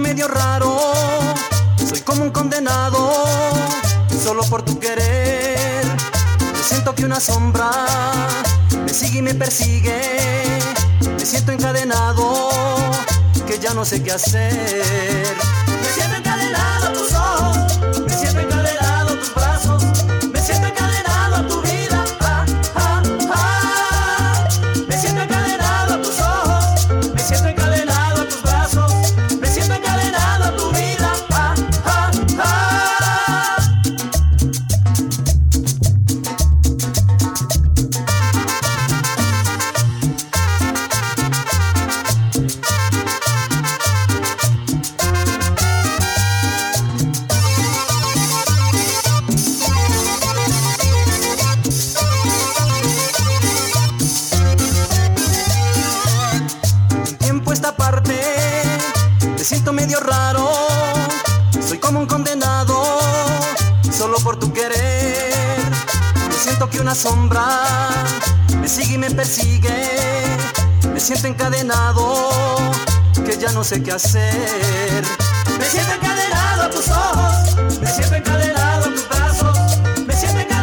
medio raro, soy como un condenado, solo por tu querer. Yo siento que una sombra me sigue y me persigue. Me siento encadenado, que ya no sé qué hacer. Me siento encadenado a tus ojos, me siento encadenado a tus brazos, me siento encadenado a tu vida. Me siento encadenado a tus ojos, me siento encadenado a tus brazos, me siento encadenado a tu vida. Me siento medio raro, soy como un condenado, solo por tu querer. Me siento que una sombra me sigue y me persigue. Me siento encadenado, que ya no sé qué hacer. Me siento encadenado a tus ojos, me siento encadenado a tus brazos, me siento encadenado